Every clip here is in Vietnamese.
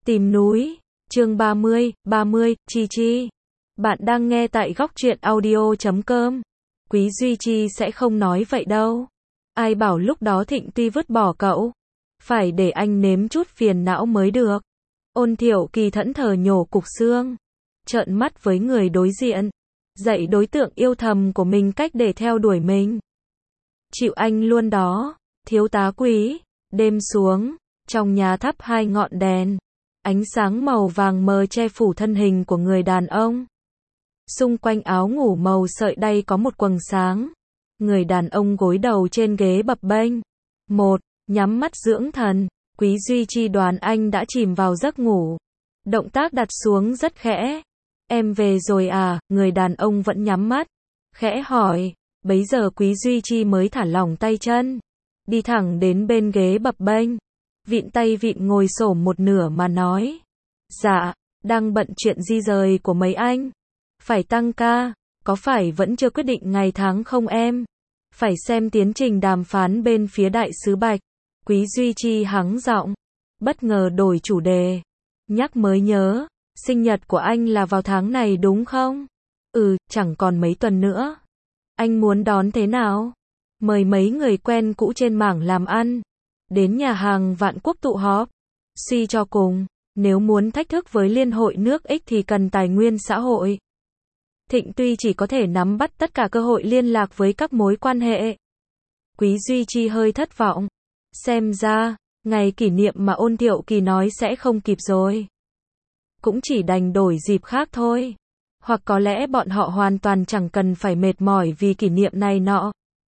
Tìm núi, chương 30, Chi Chi. Bạn đang nghe tại góc truyện audio.com. Quý Duy Chi sẽ không nói vậy đâu. Ai bảo lúc đó Thịnh Tuy vứt bỏ cậu. Phải để anh nếm chút phiền não mới được. Ôn Thiệu Kỳ thẫn thờ nhổ cục xương. Trợn mắt với người đối diện. Dạy đối tượng yêu thầm của mình cách để theo đuổi mình. Chịu anh luôn đó, thiếu tá Quý. Đêm xuống, trong nhà thắp 2 ngọn đèn. Ánh sáng màu vàng mờ che phủ thân hình của người đàn ông. Xung quanh áo ngủ màu sợi đay có một quầng sáng. Người đàn ông gối đầu trên ghế bập bênh. Nhắm mắt dưỡng thần. Quý Duy Chi đoán anh đã chìm vào giấc ngủ. Động tác đặt xuống rất khẽ. Em về rồi à? Người đàn ông vẫn nhắm mắt. Khẽ hỏi. Bấy giờ Quý Duy Chi mới thả lỏng tay chân. Đi thẳng đến bên ghế bập bênh. Vịn tay vịn ngồi xổm một nửa mà nói. Dạ, đang bận chuyện di rời của mấy anh. Phải tăng ca, có phải vẫn chưa quyết định ngày tháng không em? Phải xem tiến trình đàm phán bên phía đại sứ Bạch. Quý Duy Chi hắng giọng. Bất ngờ đổi chủ đề. Nhắc mới nhớ, sinh nhật của anh là vào tháng này đúng không? Chẳng còn mấy tuần nữa. Anh muốn đón thế nào? Mời mấy người quen cũ trên mảng làm ăn. Đến nhà hàng Vạn Quốc tụ họp. Suy cho cùng, nếu muốn thách thức với Liên hội nước X thì cần tài nguyên xã hội. Thịnh Tuy chỉ có thể nắm bắt tất cả cơ hội liên lạc với các mối quan hệ. Quý Duy Chi hơi thất vọng. Xem ra, ngày kỷ niệm mà Ôn Thiệu Kỳ nói sẽ không kịp rồi. Cũng chỉ đành đổi dịp khác thôi. Hoặc có lẽ bọn họ hoàn toàn chẳng cần phải mệt mỏi vì kỷ niệm này nọ.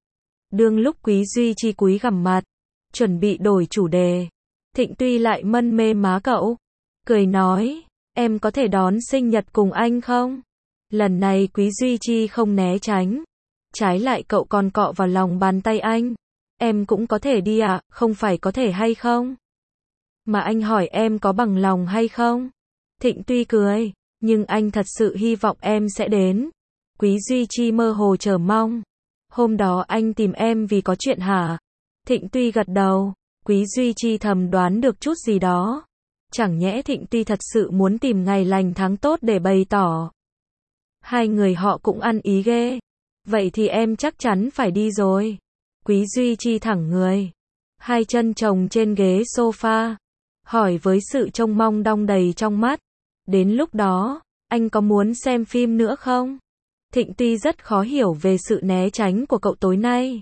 Đương lúc Quý Duy Chi cúi gằm mặt, chuẩn bị đổi chủ đề. Thịnh Tuy lại mân mê má cậu. Cười nói, em có thể đón sinh nhật cùng anh không? Lần này Quý Duy Chi không né tránh. Trái lại cậu còn cọ vào lòng bàn tay anh. Em cũng có thể đi ạ, không phải có thể hay không? Mà anh hỏi em có bằng lòng hay không? Thịnh Tuy cười, nhưng anh thật sự hy vọng em sẽ đến. Quý Duy Chi mơ hồ chờ mong. Hôm đó anh tìm em vì có chuyện hả? Thịnh Tuy gật đầu. Quý Duy Chi thầm đoán được chút gì đó. Chẳng nhẽ Thịnh Tuy thật sự muốn tìm ngày lành tháng tốt để bày tỏ. Hai người họ cũng ăn ý ghê. Vậy thì em chắc chắn phải đi rồi. Quý Duy Chi thẳng người. Hai chân chồng trên ghế sofa. Hỏi với sự trông mong đong đầy trong mắt. Đến lúc đó, anh có muốn xem phim nữa không? Thịnh Tuy rất khó hiểu về sự né tránh của cậu tối nay.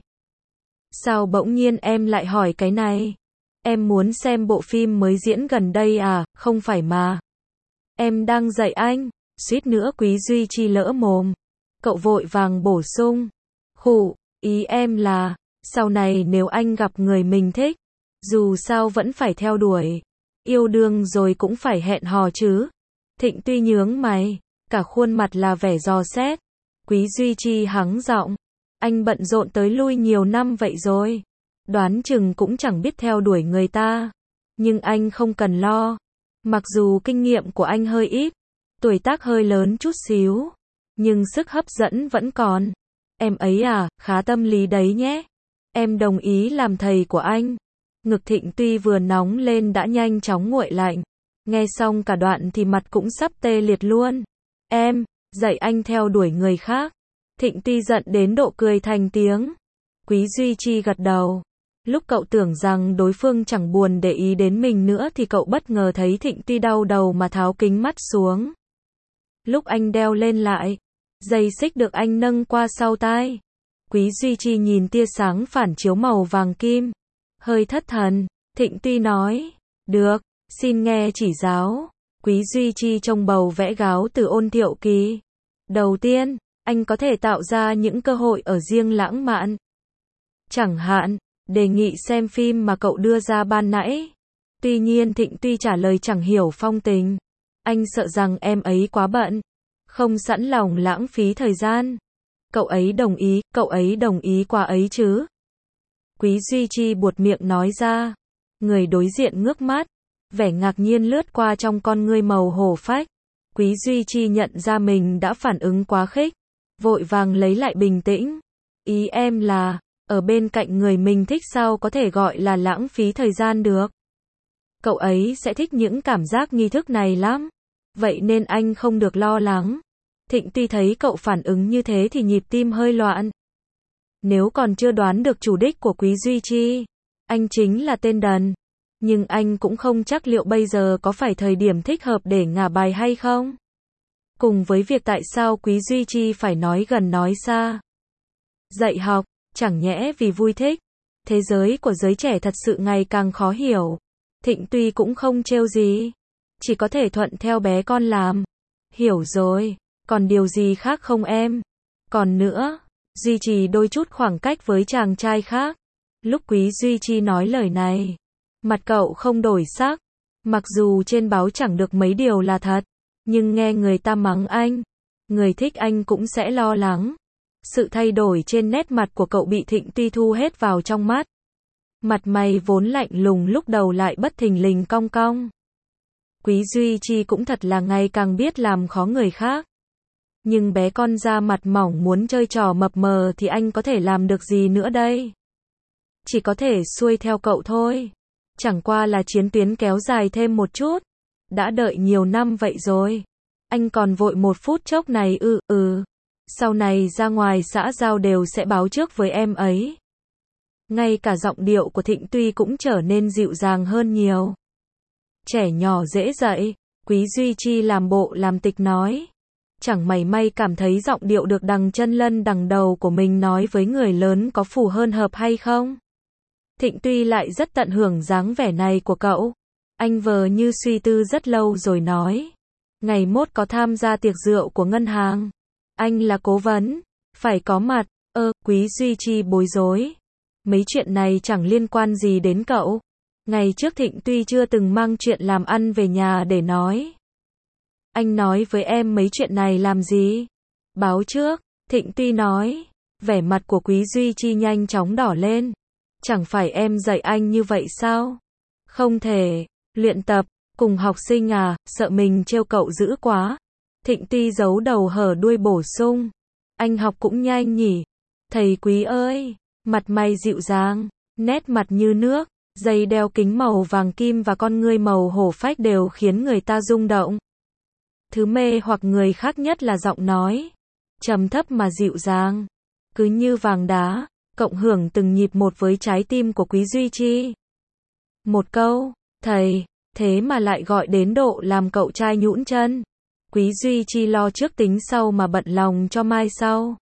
Sao bỗng nhiên em lại hỏi cái này? Em muốn xem bộ phim mới diễn gần đây à, không phải mà. Em đang dạy anh. Suýt nữa Quý Duy Chi lỡ mồm. Cậu vội vàng bổ sung. Ý em là, sau này nếu anh gặp người mình thích, dù sao vẫn phải theo đuổi. Yêu đương rồi cũng phải hẹn hò chứ. Thịnh Tuy nhướng mày, cả khuôn mặt là vẻ dò xét. Quý Duy Chi hắng giọng. Anh bận rộn tới lui nhiều năm vậy rồi. Đoán chừng cũng chẳng biết theo đuổi người ta. Nhưng anh không cần lo. Mặc dù kinh nghiệm của anh hơi ít, tuổi tác hơi lớn chút xíu, nhưng sức hấp dẫn vẫn còn. Em ấy à, khá tâm lý đấy nhé. Em đồng ý làm thầy của anh. Ngực Thịnh Tuy vừa nóng lên đã nhanh chóng nguội lạnh. Nghe xong cả đoạn thì mặt cũng sắp tê liệt luôn. Em, dạy anh theo đuổi người khác. Thịnh Tuy giận đến độ cười thành tiếng. Quý Duy Chi gật đầu. Lúc cậu tưởng rằng đối phương chẳng buồn để ý đến mình nữa thì cậu bất ngờ thấy Thịnh Tuy đau đầu mà tháo kính mắt xuống. Lúc anh đeo lên lại, dây xích được anh nâng qua sau tai. Quý Duy Chi nhìn tia sáng phản chiếu màu vàng kim. Hơi thất thần, Thịnh Tuy nói. Được, xin nghe chỉ giáo. Quý Duy Chi trông bầu vẽ gáo từ Ôn Thiệu Kỳ. Đầu tiên, anh có thể tạo ra những cơ hội ở riêng lãng mạn. Chẳng hạn, đề nghị xem phim mà cậu đưa ra ban nãy. Tuy nhiên Thịnh Tuy trả lời chẳng hiểu phong tình. Anh sợ rằng em ấy quá bận, không sẵn lòng lãng phí thời gian. Cậu ấy đồng ý qua ấy chứ. Quý Duy Chi buột miệng nói ra. Người đối diện ngước mắt, vẻ ngạc nhiên lướt qua trong con ngươi màu hổ phách. Quý Duy Chi nhận ra mình đã phản ứng quá khích, vội vàng lấy lại bình tĩnh. Ý em là, ở bên cạnh người mình thích sao có thể gọi là lãng phí thời gian được. Cậu ấy sẽ thích những cảm giác nghi thức này lắm. Vậy nên anh không được lo lắng. Thịnh Tuy thấy cậu phản ứng như thế thì nhịp tim hơi loạn. Nếu còn chưa đoán được chủ đích của Quý Duy Chi, anh chính là tên đần. Nhưng anh cũng không chắc liệu bây giờ có phải thời điểm thích hợp để ngả bài hay không. Cùng với việc tại sao Quý Duy Chi phải nói gần nói xa. Dạy học, chẳng nhẽ vì vui thích. Thế giới của giới trẻ thật sự ngày càng khó hiểu. Thịnh Tuy cũng không trêu gì. Chỉ có thể thuận theo bé con làm. Hiểu rồi, còn điều gì khác không em? Còn nữa, duy trì đôi chút khoảng cách với chàng trai khác. Lúc Quý Duy Chi nói lời này, mặt cậu không đổi sắc. Mặc dù trên báo chẳng được mấy điều là thật, nhưng nghe người ta mắng anh, người thích anh cũng sẽ lo lắng. Sự thay đổi trên nét mặt của cậu bị Thịnh Tuy thu hết vào trong mắt. Mặt mày vốn lạnh lùng lúc đầu lại bất thình lình cong cong. Quý Duy Chi cũng thật là ngày càng biết làm khó người khác. Nhưng bé con da mặt mỏng muốn chơi trò mập mờ thì anh có thể làm được gì nữa đây? Chỉ có thể xuôi theo cậu thôi. Chẳng qua là chiến tuyến kéo dài thêm một chút. Đã đợi nhiều năm vậy rồi. Anh còn vội một phút chốc này Sau này ra ngoài xã giao đều sẽ báo trước với em ấy. Ngay cả giọng điệu của Thịnh Tuy cũng trở nên dịu dàng hơn nhiều. Trẻ nhỏ dễ dạy, Quý Duy Chi làm bộ làm tịch nói. Chẳng mảy may cảm thấy giọng điệu được đằng chân lân đằng đầu của mình nói với người lớn có phù hơn hợp hay không. Thịnh Tuy lại rất tận hưởng dáng vẻ này của cậu. Anh vờ như suy tư rất lâu rồi nói. Ngày mốt có tham gia tiệc rượu của ngân hàng. Anh là cố vấn, phải có mặt. Quý Duy Chi bối rối. Mấy chuyện này chẳng liên quan gì đến cậu. Ngày trước Thịnh Tuy chưa từng mang chuyện làm ăn về nhà để nói. Anh nói với em mấy chuyện này làm gì? Báo trước, Thịnh Tuy nói. Vẻ mặt của Quý Duy Chi nhanh chóng đỏ lên. Chẳng phải em dạy anh như vậy sao? Không thể, luyện tập, cùng học sinh à, sợ mình trêu cậu dữ quá. Thịnh Tuy giấu đầu hở đuôi bổ sung. Anh học cũng nhanh nhỉ? Thầy Quý ơi, mặt mày dịu dàng, nét mặt như nước, dây đeo kính màu vàng kim và con ngươi màu hổ phách đều khiến người ta rung động. Thứ mê hoặc người khác nhất là giọng nói, trầm thấp mà dịu dàng, cứ như vàng đá, cộng hưởng từng nhịp một với trái tim của Quý Duy Chi. Một câu, thầy, thế mà lại gọi đến độ làm cậu trai nhũn chân. Quý Duy Chi lo trước tính sau mà bận lòng cho mai sau.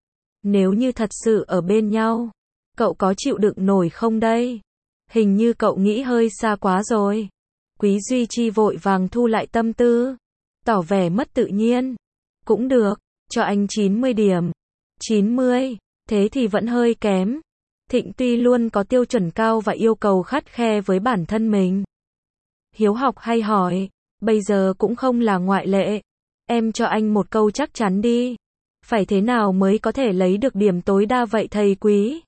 Nếu như thật sự ở bên nhau, cậu có chịu đựng nổi không đây? Hình như cậu nghĩ hơi xa quá rồi. Quý Duy Chi vội vàng thu lại tâm tư, tỏ vẻ mất tự nhiên. Cũng được, cho anh 90 điểm. 90, thế thì vẫn hơi kém. Thịnh Tuy luôn có tiêu chuẩn cao và yêu cầu khắt khe với bản thân mình. Hiếu học hay hỏi, bây giờ cũng không là ngoại lệ. Em cho anh một câu chắc chắn đi. Phải thế nào mới có thể lấy được điểm tối đa vậy thầy Quý?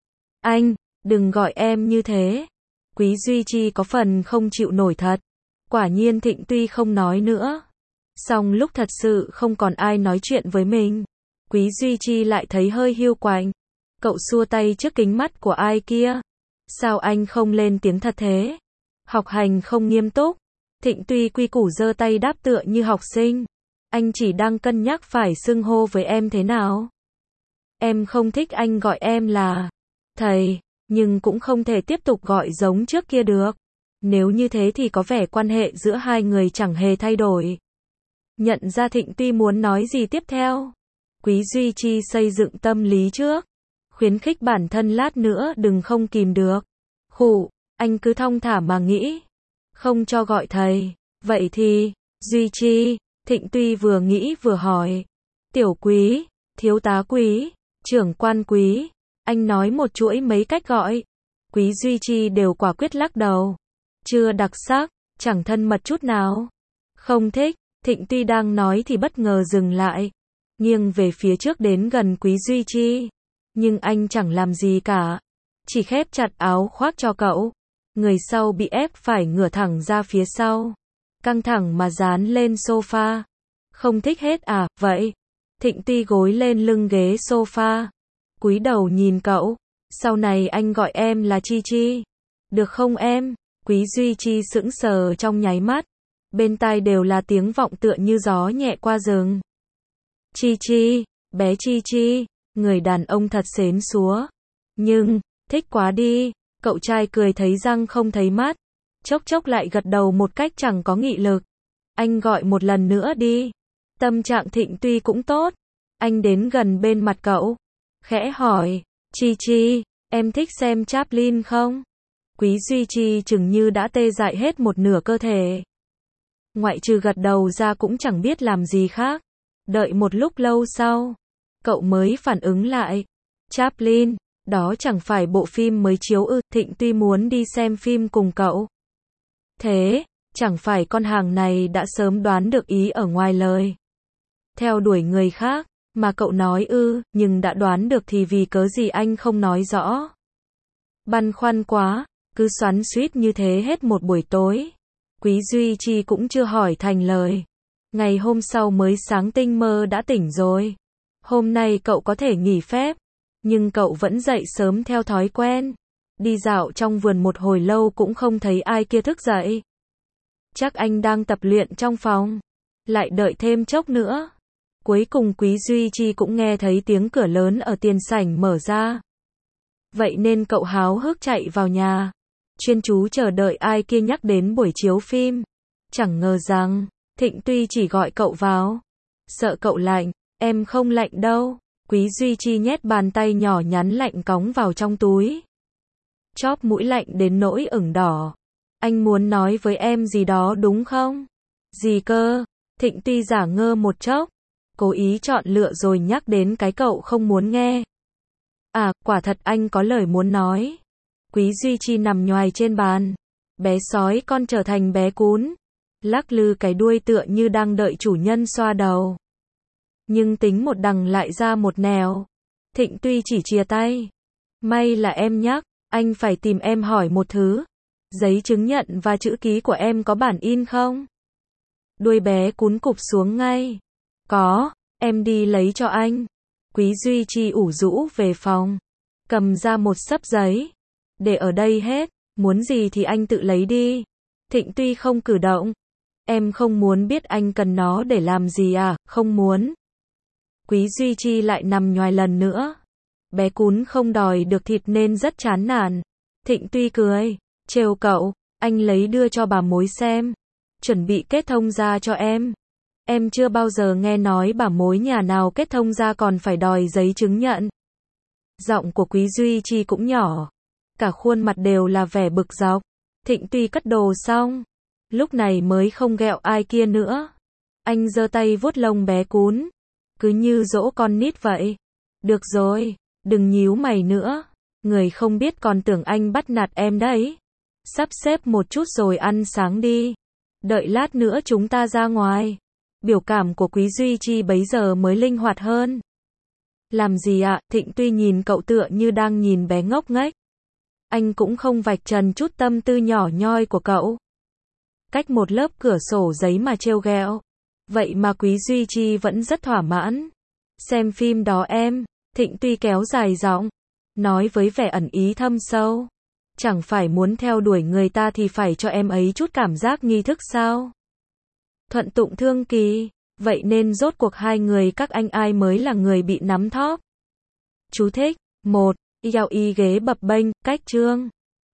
Anh, đừng gọi em như thế. Quý Duy Chi có phần không chịu nổi thật. Quả nhiên Thịnh Tuy không nói nữa. Xong lúc thật sự không còn ai nói chuyện với mình, Quý Duy Chi lại thấy hơi hiu quạnh. Cậu xua tay trước kính mắt của ai kia. Sao anh không lên tiếng thật thế? Học hành không nghiêm túc. Thịnh Tuy quy củ giơ tay đáp tựa như học sinh. Anh chỉ đang cân nhắc phải xưng hô với em thế nào. Em không thích anh gọi em là thầy, nhưng cũng không thể tiếp tục gọi giống trước kia được. Nếu như thế thì có vẻ quan hệ giữa hai người chẳng hề thay đổi. Nhận ra Thịnh Tuy muốn nói gì tiếp theo. Quý Duy Chi xây dựng tâm lý trước. Khuyến khích bản thân lát nữa đừng không kìm được. Khụ, anh cứ thong thả mà nghĩ. Không cho gọi thầy. Vậy thì, Duy Chi, Thịnh Tuy vừa nghĩ vừa hỏi. Tiểu Quý, thiếu tá Quý, trưởng quan Quý. Anh nói một chuỗi mấy cách gọi. Quý Duy Chi đều quả quyết lắc đầu. Chưa đặc sắc, chẳng thân mật chút nào. Không thích. Thịnh Tuy đang nói thì bất ngờ dừng lại. Nghiêng về phía trước đến gần Quý Duy Chi. Nhưng anh chẳng làm gì cả. Chỉ khép chặt áo khoác cho cậu. Người sau bị ép phải ngửa thẳng ra phía sau. Căng thẳng mà dán lên sofa. Không thích hết à, vậy? Thịnh Tuy gối lên lưng ghế sofa. Cúi đầu nhìn cậu. Sau này anh gọi em là Chi Chi. Được không em? Quý Duy Chi sững sờ trong nháy mắt. Bên tai đều là tiếng vọng tựa như gió nhẹ qua rừng. Chi Chi, bé Chi Chi, người đàn ông thật xến xúa. Nhưng, thích quá đi, cậu trai cười thấy răng không thấy mắt. Chốc chốc lại gật đầu một cách chẳng có nghị lực. Anh gọi một lần nữa đi. Tâm trạng Thịnh Tuy cũng tốt. Anh đến gần bên mặt cậu. Khẽ hỏi, Chi Chi, em thích xem Chaplin không? Quý Duy Chi chừng như đã tê dại hết một nửa cơ thể. Ngoại trừ gật đầu ra cũng chẳng biết làm gì khác. Đợi một lúc lâu sau, cậu mới phản ứng lại. Chaplin, đó chẳng phải bộ phim mới chiếu ư? Thịnh Tuy muốn đi xem phim cùng cậu. Thế, chẳng phải con hàng này đã sớm đoán được ý ở ngoài lời. Theo đuổi người khác, mà cậu nói ư, nhưng đã đoán được thì vì cớ gì anh không nói rõ. Băn khoăn quá, cứ xoắn xuýt như thế hết một buổi tối. Quý Duy Chi cũng chưa hỏi thành lời. Ngày hôm sau mới sáng tinh mơ đã tỉnh rồi. Hôm nay cậu có thể nghỉ phép, nhưng cậu vẫn dậy sớm theo thói quen. Đi dạo trong vườn một hồi lâu cũng không thấy ai kia thức dậy. Chắc anh đang tập luyện trong phòng. Lại đợi thêm chốc nữa. Cuối cùng Quý Duy Chi cũng nghe thấy tiếng cửa lớn ở tiền sảnh mở ra. Vậy nên cậu háo hức chạy vào nhà. Chuyên chú chờ đợi ai kia nhắc đến buổi chiếu phim. Chẳng ngờ rằng, Thịnh Tuy chỉ gọi cậu vào. Sợ cậu lạnh, em không lạnh đâu. Quý Duy Chi nhét bàn tay nhỏ nhắn lạnh cóng vào trong túi. Chóp mũi lạnh đến nỗi ửng đỏ. Anh muốn nói với em gì đó đúng không? Gì cơ? Thịnh Tuy giả ngơ một chốc. Cố ý chọn lựa rồi nhắc đến cái cậu không muốn nghe. À, quả thật anh có lời muốn nói. Quý Duy Chi nằm nhoài trên bàn. Bé sói con trở thành bé cún. Lắc lư cái đuôi tựa như đang đợi chủ nhân xoa đầu. Nhưng tính một đằng lại ra một nẻo. Thịnh Tuy chỉ chìa tay. May là em nhắc, anh phải tìm em hỏi một thứ. Giấy chứng nhận và chữ ký của em có bản in không? Đuôi bé cún cụp xuống ngay. Có, em đi lấy cho anh. Quý Duy Chi ủ rũ về phòng. Cầm ra một xấp giấy. Để ở đây hết, muốn gì thì anh tự lấy đi. Thịnh Tuy không cử động. Em không muốn biết anh cần nó để làm gì à? Không muốn. Quý Duy Chi lại nằm nhoài lần nữa. Bé cún không đòi được thịt nên rất chán nản. Thịnh Tuy cười, trêu cậu, anh lấy đưa cho bà mối xem. Chuẩn bị kết thông gia cho em. Em chưa bao giờ nghe nói bà mối nhà nào kết thông gia còn phải đòi giấy chứng nhận. Giọng của Quý Duy Chi cũng nhỏ. Cả khuôn mặt đều là vẻ bực dọc. Thịnh Tuy cất đồ xong. Lúc này mới không ghẹo ai kia nữa. Anh giơ tay vuốt lông bé cún. Cứ như dỗ con nít vậy. Được rồi, đừng nhíu mày nữa. Người không biết còn tưởng anh bắt nạt em đấy. Sắp xếp một chút rồi ăn sáng đi. Đợi lát nữa chúng ta ra ngoài. Biểu cảm của Quý Duy Chi bấy giờ mới linh hoạt hơn. Làm gì ạ? Thịnh Tuy nhìn cậu tựa như đang nhìn bé ngốc nghếch. Anh cũng không vạch trần chút tâm tư nhỏ nhoi của cậu. Cách một lớp cửa sổ giấy mà trêu ghẹo. Vậy mà Quý Duy Chi vẫn rất thỏa mãn. Xem phim đó em. Thịnh Tuy kéo dài giọng. Nói với vẻ ẩn ý thâm sâu. Chẳng phải muốn theo đuổi người ta thì phải cho em ấy chút cảm giác nghi thức sao? Thuận tụng thương kỳ. Vậy nên rốt cuộc hai người các anh ai mới là người bị nắm thóp? Chú thích. 1. Yao y ghế bập bênh, cách chương.